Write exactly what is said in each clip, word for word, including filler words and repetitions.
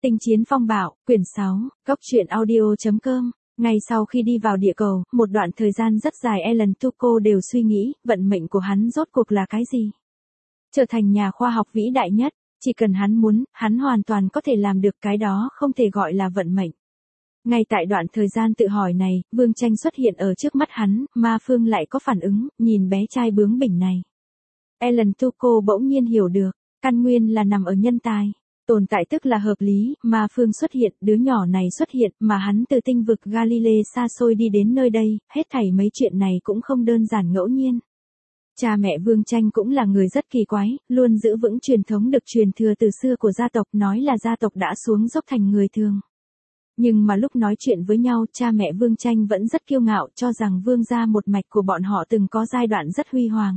Tinh chiến phong bạo, quyển sáu, góc truyện audio chấm com. Ngay sau khi đi vào địa cầu, một đoạn thời gian rất dài Alan Tuco đều suy nghĩ, vận mệnh của hắn rốt cuộc là cái gì? Trở thành nhà khoa học vĩ đại nhất, chỉ cần hắn muốn, hắn hoàn toàn có thể làm được, cái đó không thể gọi là vận mệnh. Ngay tại đoạn thời gian tự hỏi này, Vương Tranh xuất hiện ở trước mắt hắn, Ma Phương lại có phản ứng, nhìn bé trai bướng bỉnh này. Alan Tuco bỗng nhiên hiểu được, căn nguyên là nằm ở nhân tài. Tồn tại tức là hợp lý, Ma Phương xuất hiện, đứa nhỏ này xuất hiện, mà hắn từ tinh vực Galilee xa xôi đi đến nơi đây, hết thảy mấy chuyện này cũng không đơn giản ngẫu nhiên. Cha mẹ Vương Tranh cũng là người rất kỳ quái, luôn giữ vững truyền thống được truyền thừa từ xưa của gia tộc, nói là gia tộc đã xuống dốc thành người thường. Nhưng mà lúc nói chuyện với nhau, cha mẹ Vương Tranh vẫn rất kiêu ngạo, cho rằng Vương gia một mạch của bọn họ từng có giai đoạn rất huy hoàng.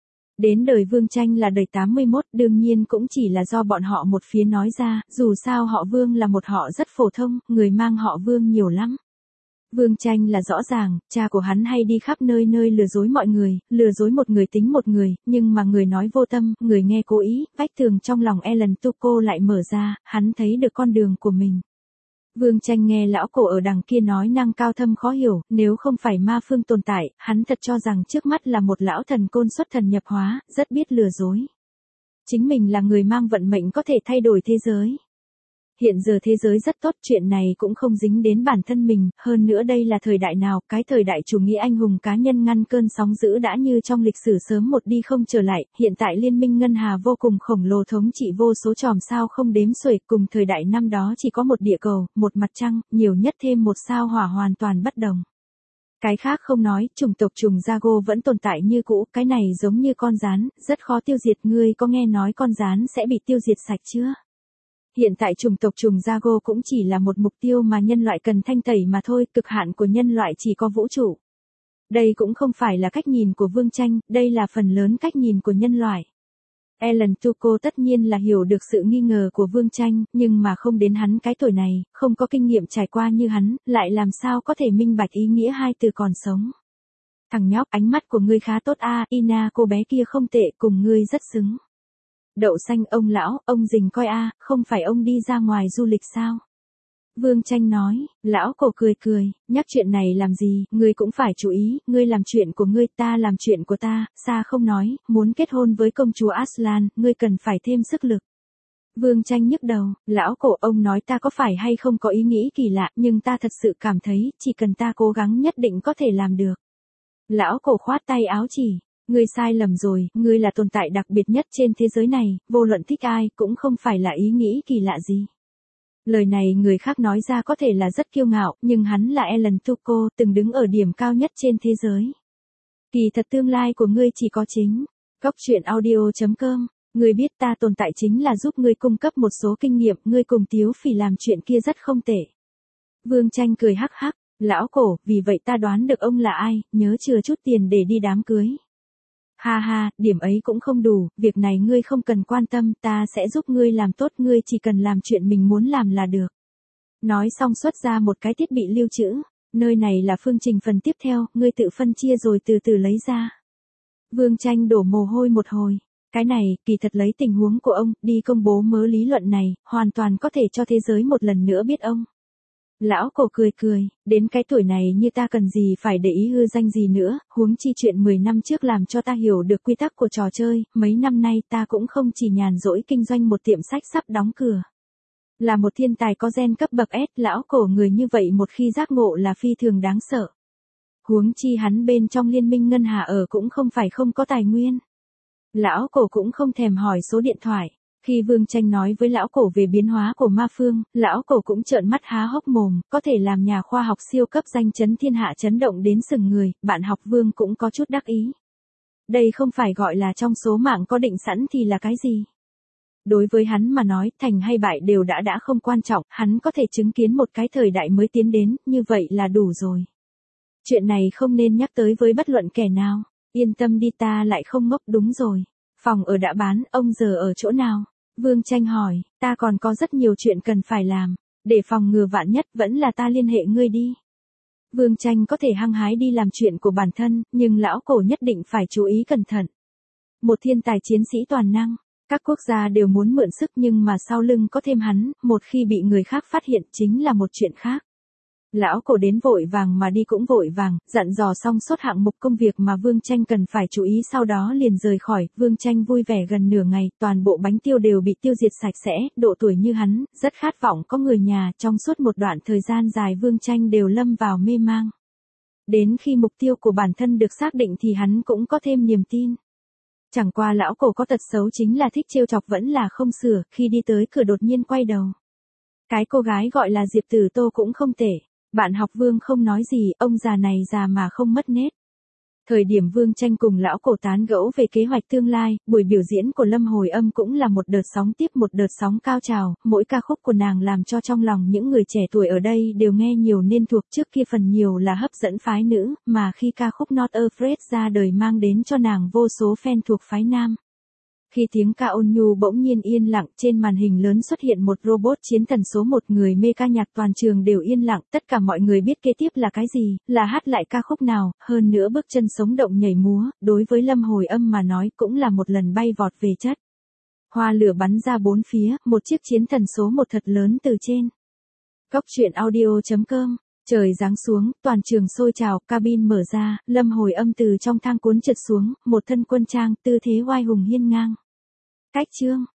Đến đời Vương Tranh là đời tám mươi mốt, đương nhiên cũng chỉ là do bọn họ một phía nói ra, dù sao họ Vương là một họ rất phổ thông, người mang họ Vương nhiều lắm. Vương Tranh là rõ ràng, cha của hắn hay đi khắp nơi nơi lừa dối mọi người, lừa dối một người tính một người, nhưng mà người nói vô tâm, người nghe cố ý, vách tường trong lòng Alan Tuco lại mở ra, hắn thấy được con đường của mình. Vương Tranh nghe lão cổ ở đằng kia nói năng cao thâm khó hiểu, nếu không phải Ma Phương tồn tại, hắn thật cho rằng trước mắt là một lão thần côn xuất thần nhập hóa, rất biết lừa dối. Chính mình là người mang vận mệnh có thể thay đổi thế giới. Hiện giờ thế giới rất tốt, chuyện này cũng không dính đến bản thân mình, hơn nữa đây là thời đại nào, cái thời đại chủ nghĩa anh hùng cá nhân ngăn cơn sóng dữ đã như trong lịch sử sớm một đi không trở lại, hiện tại liên minh ngân hà vô cùng khổng lồ thống trị vô số chòm sao không đếm xuể, cùng thời đại năm đó chỉ có một địa cầu, một mặt trăng, nhiều nhất thêm một sao hỏa hoàn toàn bất đồng. Cái khác không nói, chủng tộc trùng Jago vẫn tồn tại như cũ, cái này giống như con gián, rất khó tiêu diệt, ngươi có nghe nói con gián sẽ bị tiêu diệt sạch chưa? Hiện tại chủng tộc trùng Jago cũng chỉ là một mục tiêu mà nhân loại cần thanh tẩy mà thôi, cực hạn của nhân loại chỉ có vũ trụ. Đây cũng không phải là cách nhìn của Vương Tranh, đây là phần lớn cách nhìn của nhân loại. Alan Tuco tất nhiên là hiểu được sự nghi ngờ của Vương Tranh, nhưng mà không đến hắn cái tuổi này, không có kinh nghiệm trải qua như hắn, lại làm sao có thể minh bạch ý nghĩa hai từ còn sống. Thằng nhóc, ánh mắt của ngươi khá tốt a, Ina cô bé kia không tệ, cùng ngươi rất xứng. Đậu xanh, ông lão, ông dình coi a, không phải ông đi ra ngoài du lịch sao? Vương Tranh nói, lão cổ cười cười, nhắc chuyện này làm gì, ngươi cũng phải chú ý, ngươi làm chuyện của ngươi, ta làm chuyện của ta, xa không nói, muốn kết hôn với công chúa Aslan, ngươi cần phải thêm sức lực. Vương Tranh nhức đầu, lão cổ, ông nói ta có phải hay không có ý nghĩ kỳ lạ, nhưng ta thật sự cảm thấy, chỉ cần ta cố gắng nhất định có thể làm được. Lão cổ khoát tay áo chỉ. Ngươi sai lầm rồi, ngươi là tồn tại đặc biệt nhất trên thế giới này, vô luận thích ai, cũng không phải là ý nghĩ kỳ lạ gì. Lời này người khác nói ra có thể là rất kiêu ngạo, nhưng hắn là Alan Tuco, từng đứng ở điểm cao nhất trên thế giới. Kỳ thật tương lai của ngươi chỉ có chính. Góc truyện audio chấm com, ngươi biết ta tồn tại chính là giúp ngươi cung cấp một số kinh nghiệm, ngươi cùng Tiếu Phỉ làm chuyện kia rất không tệ. Vương Tranh cười hắc hắc, lão cổ, vì vậy ta đoán được ông là ai, nhớ chừa chút tiền để đi đám cưới. Ha ha, điểm ấy cũng không đủ, việc này ngươi không cần quan tâm, ta sẽ giúp ngươi làm tốt, ngươi chỉ cần làm chuyện mình muốn làm là được. Nói xong xuất ra một cái thiết bị lưu trữ, nơi này là phương trình phần tiếp theo, ngươi tự phân chia rồi từ từ lấy ra. Vương Tranh đổ mồ hôi một hồi, cái này, kỳ thật lấy tình huống của ông, đi công bố mớ lý luận này, hoàn toàn có thể cho thế giới một lần nữa biết ông. Lão cổ cười cười, đến cái tuổi này như ta cần gì phải để ý hư danh gì nữa, huống chi chuyện mười năm trước làm cho ta hiểu được quy tắc của trò chơi, mấy năm nay ta cũng không chỉ nhàn rỗi kinh doanh một tiệm sách sắp đóng cửa. Là một thiên tài có gen cấp bậc S, lão cổ người như vậy một khi giác ngộ là phi thường đáng sợ. Huống chi hắn bên trong liên minh ngân hà ở cũng không phải không có tài nguyên. Lão cổ cũng không thèm hỏi số điện thoại. Khi Vương Tranh nói với lão cổ về biến hóa của Ma Phương, lão cổ cũng trợn mắt há hốc mồm, có thể làm nhà khoa học siêu cấp danh chấn thiên hạ chấn động đến sừng người, bạn học Vương cũng có chút đắc ý. Đây không phải gọi là trong số mạng có định sẵn thì là cái gì? Đối với hắn mà nói, thành hay bại đều đã đã không quan trọng, hắn có thể chứng kiến một cái thời đại mới tiến đến, như vậy là đủ rồi. Chuyện này không nên nhắc tới với bất luận kẻ nào, yên tâm đi, ta lại không ngốc. Đúng rồi, phòng ở đã bán, ông giờ ở chỗ nào? Vương Tranh hỏi, ta còn có rất nhiều chuyện cần phải làm, để phòng ngừa vạn nhất vẫn là ta liên hệ ngươi đi. Vương Tranh có thể hăng hái đi làm chuyện của bản thân, nhưng lão cổ nhất định phải chú ý cẩn thận. Một thiên tài chiến sĩ toàn năng, Các quốc gia đều muốn mượn sức nhưng mà sau lưng có thêm hắn, một khi bị người khác phát hiện chính là một chuyện khác. Lão cổ đến vội vàng mà đi cũng vội vàng, dặn dò xong suốt hạng mục công việc mà Vương Tranh cần phải chú ý sau đó liền rời khỏi. Vương Tranh vui vẻ gần nửa ngày, toàn bộ bánh tiêu đều bị tiêu diệt sạch sẽ, độ tuổi như hắn, rất khát vọng có người nhà. Trong suốt một đoạn thời gian dài Vương Tranh đều lâm vào mê mang. Đến khi mục tiêu của bản thân được xác định thì hắn cũng có thêm niềm tin. Chẳng qua lão cổ có tật xấu chính là thích trêu chọc vẫn là không sửa, khi đi tới cửa đột nhiên quay đầu. Cái cô gái gọi là Diệp Tử Tô cũng không tệ. Bạn học Vương không nói gì, ông già này già mà không mất nết. Thời điểm Vương Tranh cùng lão cổ tán gẫu về kế hoạch tương lai, buổi biểu diễn của Lâm Hồi Âm cũng là một đợt sóng tiếp một đợt sóng cao trào, mỗi ca khúc của nàng làm cho trong lòng những người trẻ tuổi ở đây đều nghe nhiều nên thuộc. Trước kia phần nhiều là hấp dẫn phái nữ, mà khi ca khúc Not Afraid ra đời mang đến cho nàng vô số fan thuộc phái nam. Khi tiếng ca ôn nhu bỗng nhiên yên lặng, trên màn hình lớn xuất hiện một robot chiến thần số một, người mê ca nhạc toàn trường đều yên lặng, tất cả mọi người biết kế tiếp là cái gì, là hát lại ca khúc nào, hơn nữa bước chân sống động nhảy múa, đối với Lâm Hồi Âm mà nói cũng là một lần bay vọt về chất. Hoa lửa bắn ra bốn phía, một chiếc chiến thần số một thật lớn từ trên. Góc truyện audio chấm com. Trời giáng xuống, toàn trường sôi trào, cabin mở ra, Lâm Hồi Âm từ trong thang cuốn trượt xuống, một thân quân trang, tư thế oai hùng hiên ngang. Cách chương